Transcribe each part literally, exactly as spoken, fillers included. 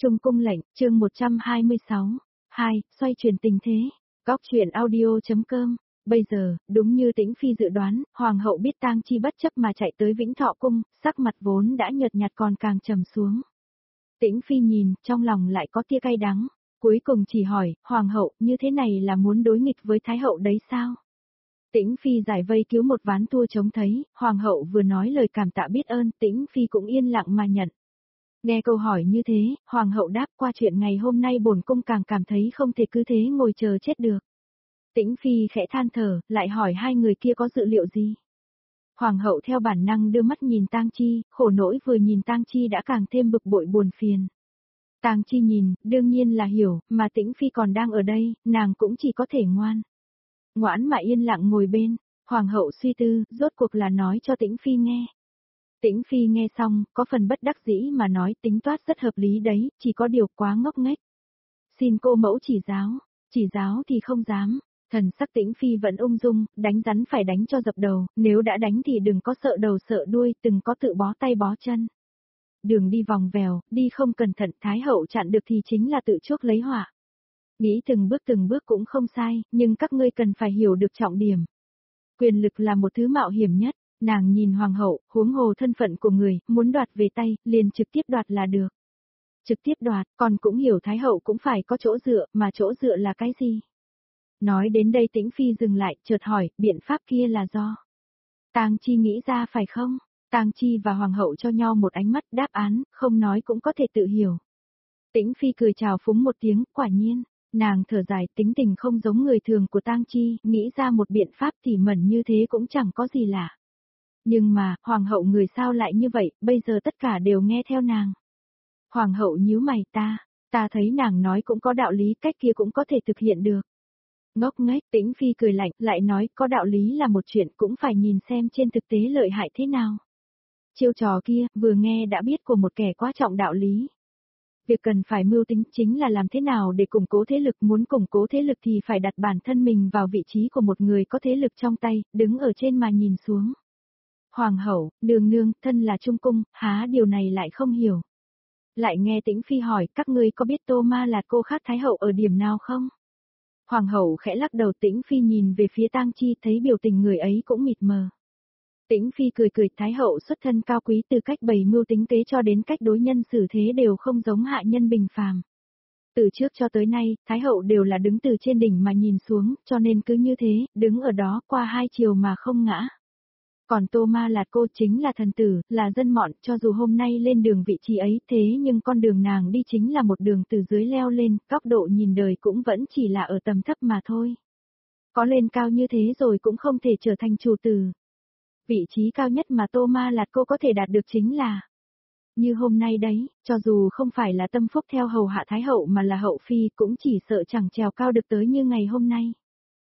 Trung cung lệnh, chương một trăm hai mươi sáu. hai, xoay chuyển tình thế. Góc truyện audio.com. Bây giờ, đúng như Tĩnh Phi dự đoán, hoàng hậu biết Tang Chi bất chấp mà chạy tới Vĩnh Thọ cung, sắc mặt vốn đã nhợt nhạt còn càng trầm xuống. Tĩnh Phi nhìn, trong lòng lại có tia cay đắng, cuối cùng chỉ hỏi, hoàng hậu, như thế này là muốn đối nghịch với thái hậu đấy sao? Tĩnh Phi giải vây cứu một ván tua trông thấy, hoàng hậu vừa nói lời cảm tạ biết ơn, Tĩnh Phi cũng yên lặng mà nhận. Nghe câu hỏi như thế, hoàng hậu đáp qua chuyện ngày hôm nay bổn cung càng cảm thấy không thể cứ thế ngồi chờ chết được. Tĩnh Phi khẽ than thở, lại hỏi hai người kia có dự liệu gì. Hoàng hậu theo bản năng đưa mắt nhìn Tang Chi, khổ nỗi vừa nhìn Tang Chi đã càng thêm bực bội buồn phiền. Tang Chi nhìn, đương nhiên là hiểu, mà Tĩnh Phi còn đang ở đây, nàng cũng chỉ có thể ngoan. Ngoãn mà yên lặng ngồi bên, hoàng hậu suy tư, rốt cuộc là nói cho Tĩnh Phi nghe. Tĩnh Phi nghe xong, có phần bất đắc dĩ mà nói tính toán rất hợp lý đấy, chỉ có điều quá ngốc nghếch. Xin cô mẫu chỉ giáo, chỉ giáo thì không dám. Thần sắc Tĩnh Phi vẫn ung dung, đánh rắn phải đánh cho dập đầu, nếu đã đánh thì đừng có sợ đầu sợ đuôi, từng có tự bó tay bó chân. Đường đi vòng vèo, đi không cẩn thận, thái hậu chặn được thì chính là tự chuốc lấy họa. Nghĩ từng bước từng bước cũng không sai, nhưng các ngươi cần phải hiểu được trọng điểm. Quyền lực là một thứ mạo hiểm nhất. Nàng nhìn hoàng hậu, huống hồ thân phận của người, muốn đoạt về tay, liền trực tiếp đoạt là được. Trực tiếp đoạt, còn cũng hiểu thái hậu cũng phải có chỗ dựa, mà chỗ dựa là cái gì? Nói đến đây Tĩnh Phi dừng lại, chợt hỏi, biện pháp kia là do Tang Chi nghĩ ra phải không? Tang Chi và hoàng hậu cho nhau một ánh mắt, đáp án, không nói cũng có thể tự hiểu. Tĩnh Phi cười chào phúng một tiếng, quả nhiên. Nàng thở dài, tính tình không giống người thường của Tang Chi, nghĩ ra một biện pháp tỉ mẩn như thế cũng chẳng có gì lạ. Nhưng mà, hoàng hậu người sao lại như vậy, bây giờ tất cả đều nghe theo nàng. Hoàng hậu nhíu mày, ta, ta thấy nàng nói cũng có đạo lý, cách kia cũng có thể thực hiện được. Ngốc nghếch, Tĩnh Phi cười lạnh, lại nói có đạo lý là một chuyện cũng phải nhìn xem trên thực tế lợi hại thế nào. Chiêu trò kia, vừa nghe đã biết của một kẻ quá trọng đạo lý. Việc cần phải mưu tính chính là làm thế nào để củng cố thế lực, muốn củng cố thế lực thì phải đặt bản thân mình vào vị trí của một người có thế lực trong tay, đứng ở trên mà nhìn xuống. Hoàng hậu, nương nương, thân là trung cung, há điều này lại không hiểu. Lại nghe Tĩnh Phi hỏi, các ngươi có biết Tô Ma là cô khác thái hậu ở điểm nào không? Hoàng hậu khẽ lắc đầu, Tĩnh Phi nhìn về phía Tang Chi, thấy biểu tình người ấy cũng mịt mờ. Tĩnh Phi cười cười, thái hậu xuất thân cao quý, từ cách bày mưu tính kế cho đến cách đối nhân xử thế đều không giống hạ nhân bình phàm. Từ trước cho tới nay, thái hậu đều là đứng từ trên đỉnh mà nhìn xuống, cho nên cứ như thế, đứng ở đó qua hai chiều mà không ngã. Còn Tô Ma Lạt cô chính là thần tử, là dân mọn, cho dù hôm nay lên đường vị trí ấy, thế nhưng con đường nàng đi chính là một đường từ dưới leo lên, góc độ nhìn đời cũng vẫn chỉ là ở tầm thấp mà thôi. Có lên cao như thế rồi cũng không thể trở thành chủ tử. Vị trí cao nhất mà Tô Ma Lạt cô có thể đạt được chính là như hôm nay đấy, cho dù không phải là tâm phúc theo hầu hạ thái hậu mà là hậu phi, cũng chỉ sợ chẳng trèo cao được tới như ngày hôm nay.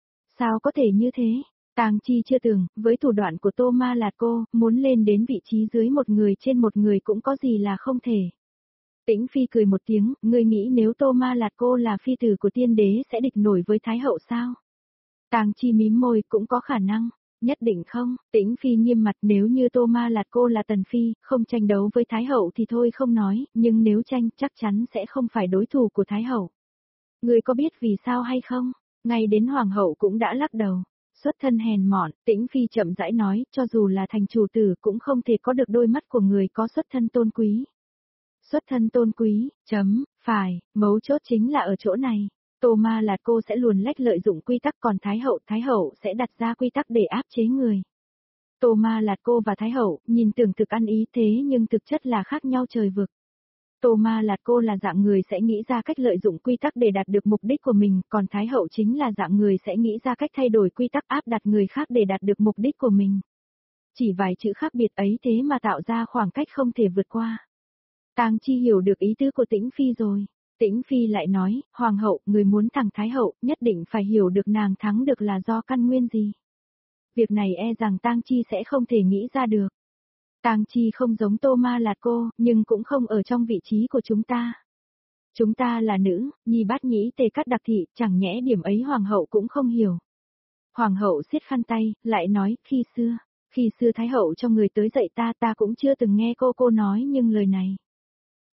Sao có thể như thế? Tang Chi chưa từng, với thủ đoạn của Tô Ma Lạt cô, muốn lên đến vị trí dưới một người trên một người cũng có gì là không thể. Tĩnh Phi cười một tiếng, ngươi nghĩ nếu Tô Ma Lạt cô là phi tử của tiên đế sẽ địch nổi với thái hậu sao? Tang Chi mím môi, cũng có khả năng. Nhất định không, Tĩnh Phi nghiêm mặt, nếu như Tô Ma Lạt cô là tần phi, không tranh đấu với thái hậu thì thôi không nói, nhưng nếu tranh chắc chắn sẽ không phải đối thủ của thái hậu. Ngươi có biết vì sao hay không? Ngay đến hoàng hậu cũng đã lắc đầu. Xuất thân hèn mọn, Tĩnh Phi chậm rãi nói, cho dù là thành chủ tử cũng không thể có được đôi mắt của người có xuất thân tôn quý. Xuất thân tôn quý, chấm, phải, mấu chốt chính là ở chỗ này. Tô Ma Lạt cô sẽ luồn lách lợi dụng quy tắc, còn Thái hậu, Thái hậu sẽ đặt ra quy tắc để áp chế người. Tô Ma Lạt cô và Thái hậu, nhìn tưởng thực ăn ý thế nhưng thực chất là khác nhau trời vực. Tô Ma Lạt cô là dạng người sẽ nghĩ ra cách lợi dụng quy tắc để đạt được mục đích của mình, còn Thái hậu chính là dạng người sẽ nghĩ ra cách thay đổi quy tắc áp đặt người khác để đạt được mục đích của mình. Chỉ vài chữ khác biệt ấy thế mà tạo ra khoảng cách không thể vượt qua. Tang Chi hiểu được ý tứ của Tĩnh Phi rồi. Tĩnh Phi lại nói, hoàng hậu, người muốn thằng Thái hậu, nhất định phải hiểu được nàng thắng được là do căn nguyên gì. Việc này e rằng Tang Chi sẽ không thể nghĩ ra được. Tang Chi không giống Tô Ma Lạt cô, nhưng cũng không ở trong vị trí của chúng ta. Chúng ta là nữ, nhi bát nhĩ tề cắt đặc thị, chẳng nhẽ điểm ấy hoàng hậu cũng không hiểu. Hoàng hậu siết khăn tay, lại nói, khi xưa, khi xưa Thái hậu cho người tới dạy ta ta cũng chưa từng nghe cô cô nói nhưng lời này.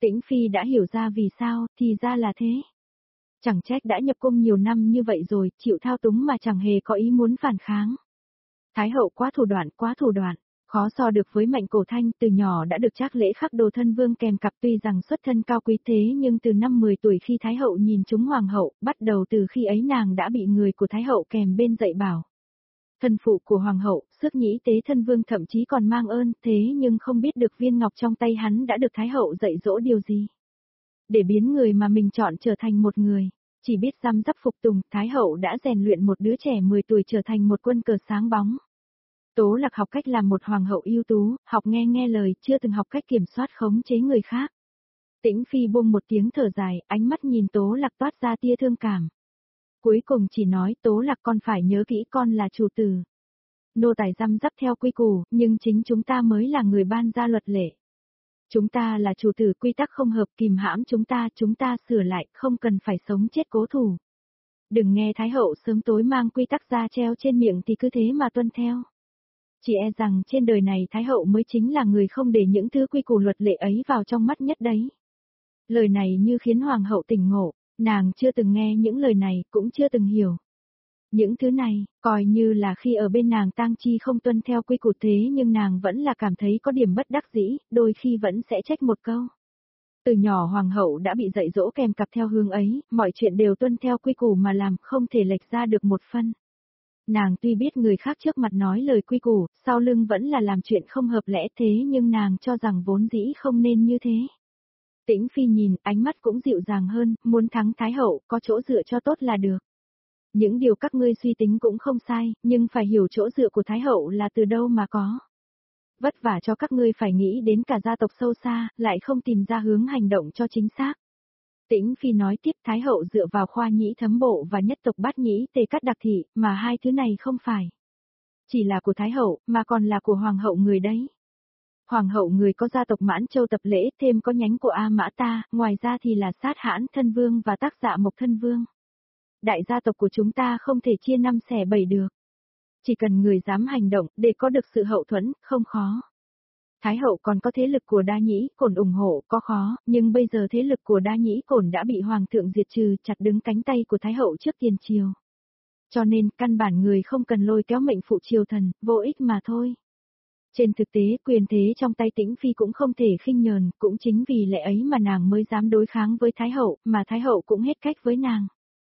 Tĩnh Phi đã hiểu ra vì sao, thì ra là thế. Chẳng trách đã nhập cung nhiều năm như vậy rồi, chịu thao túng mà chẳng hề có ý muốn phản kháng. Thái hậu quá thủ đoạn, quá thủ đoạn, khó so được với Mạnh Cổ Thanh, từ nhỏ đã được trác lễ khắc đồ thân vương kèm cặp, tuy rằng xuất thân cao quý thế nhưng từ năm mười tuổi khi Thái hậu nhìn trúng hoàng hậu, bắt đầu từ khi ấy nàng đã bị người của Thái hậu kèm bên dạy bảo. Thân phụ của hoàng hậu, sức nhĩ tế thân vương thậm chí còn mang ơn, thế nhưng không biết được viên ngọc trong tay hắn đã được Thái hậu dạy dỗ điều gì. Để biến người mà mình chọn trở thành một người, chỉ biết răm rắp phục tùng, Thái hậu đã rèn luyện một đứa trẻ mười tuổi trở thành một quân cờ sáng bóng. Tố Lạc học cách làm một hoàng hậu ưu tú, học nghe nghe lời, chưa từng học cách kiểm soát khống chế người khác. Tĩnh Phi buông một tiếng thở dài, ánh mắt nhìn Tố Lạc toát ra tia thương cảm. Cuối cùng chỉ nói, Tố Lạc con phải nhớ kỹ, con là chủ tử. Nô tài răm rắp theo quy củ, nhưng chính chúng ta mới là người ban ra luật lệ. Chúng ta là chủ tử, quy tắc không hợp kìm hãm chúng ta, chúng ta sửa lại, không cần phải sống chết cố thủ. Đừng nghe Thái hậu sớm tối mang quy tắc ra treo trên miệng thì cứ thế mà tuân theo. Chỉ e rằng trên đời này Thái hậu mới chính là người không để những thứ quy củ luật lệ ấy vào trong mắt nhất đấy. Lời này như khiến hoàng hậu tỉnh ngộ, nàng chưa từng nghe những lời này, cũng chưa từng hiểu. Những thứ này, coi như là khi ở bên nàng tang chi không tuân theo quy củ, thế nhưng nàng vẫn là cảm thấy có điểm bất đắc dĩ, đôi khi vẫn sẽ trách một câu. Từ nhỏ hoàng hậu đã bị dạy dỗ kèm cặp theo hướng ấy, mọi chuyện đều tuân theo quy củ mà làm, không thể lệch ra được một phân. Nàng tuy biết người khác trước mặt nói lời quy củ, sau lưng vẫn là làm chuyện không hợp lẽ, thế nhưng nàng cho rằng vốn dĩ không nên như thế. Tĩnh Phi nhìn, ánh mắt cũng dịu dàng hơn, muốn thắng Thái hậu, có chỗ dựa cho tốt là được. Những điều các ngươi suy tính cũng không sai, nhưng phải hiểu chỗ dựa của Thái hậu là từ đâu mà có. Vất vả cho các ngươi phải nghĩ đến cả gia tộc sâu xa, lại không tìm ra hướng hành động cho chính xác. Tĩnh Phi nói tiếp, Thái hậu dựa vào khoa nhĩ thấm bộ và nhất tộc bát nhĩ tề cắt đặc thị, mà hai thứ này không phải chỉ là của Thái hậu, mà còn là của hoàng hậu người đấy. Hoàng hậu người có gia tộc Mãn Châu tập lễ, thêm có nhánh của A Mã ta, ngoài ra thì là Sát Hãn thân vương và Tác Dạ Mộc thân vương. Đại gia tộc của chúng ta không thể chia năm xẻ bảy được. Chỉ cần người dám hành động, để có được sự hậu thuẫn, không khó. Thái hậu còn có thế lực của Đa Nhĩ Cổn ủng hộ, có khó, nhưng bây giờ thế lực của Đa Nhĩ Cổn đã bị hoàng thượng diệt trừ, chặt đứng cánh tay của Thái hậu trước tiền triều. Cho nên, căn bản người không cần lôi kéo mệnh phụ triều thần, vô ích mà thôi. Trên thực tế, quyền thế trong tay Tĩnh Phi cũng không thể khinh nhờn, cũng chính vì lẽ ấy mà nàng mới dám đối kháng với Thái hậu, mà Thái hậu cũng hết cách với nàng.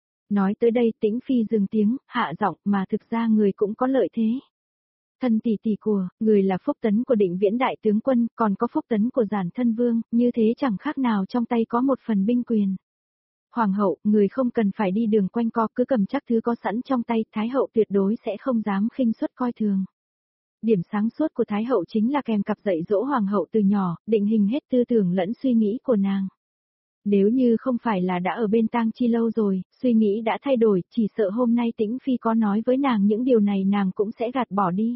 Nói tới đây, Tĩnh Phi dừng tiếng, hạ giọng, mà thực ra người cũng có lợi thế. Thân tỷ tỷ của, người là phúc tấn của Định Viễn đại tướng quân, còn có phúc tấn của Giản thân vương, như thế chẳng khác nào trong tay có một phần binh quyền. Hoàng hậu, người không cần phải đi đường quanh co, cứ cầm chắc thứ có sẵn trong tay, Thái hậu tuyệt đối sẽ không dám khinh suất coi thường. Điểm sáng suốt của Thái hậu chính là kèm cặp dạy dỗ hoàng hậu từ nhỏ, định hình hết tư tưởng lẫn suy nghĩ của nàng. Nếu như không phải là đã ở bên tang chi lâu rồi, suy nghĩ đã thay đổi, chỉ sợ hôm nay Tĩnh Phi có nói với nàng những điều này nàng cũng sẽ gạt bỏ đi.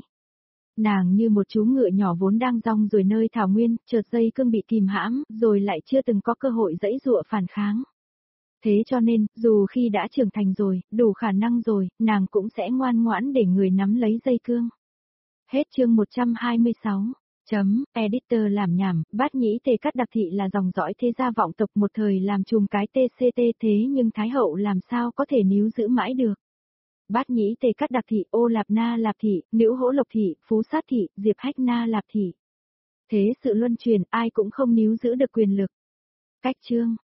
Nàng như một chú ngựa nhỏ vốn đang rong ruổi nơi thảo nguyên, chợt dây cương bị kìm hãm, rồi lại chưa từng có cơ hội giãy giụa phản kháng. Thế cho nên, dù khi đã trưởng thành rồi, đủ khả năng rồi, nàng cũng sẽ ngoan ngoãn để người nắm lấy dây cương. Hết chương một trăm hai mươi sáu. Chấm, editor làm nhảm, Bát Nhĩ Tề Cắt Đặc Thị là dòng dõi thế gia vọng tộc một thời làm trùm cái tê xê tê, thế nhưng Thái hậu làm sao có thể níu giữ mãi được. Bát Nhĩ Tề Cắt Đặc Thị, Ô Lạp Na Lạp Thị, Nữu Hỗ Lộc Thị, Phú Sát Thị, Diệp Hách Na Lạp Thị. Thế sự luân truyền, ai cũng không níu giữ được quyền lực. Cách chương.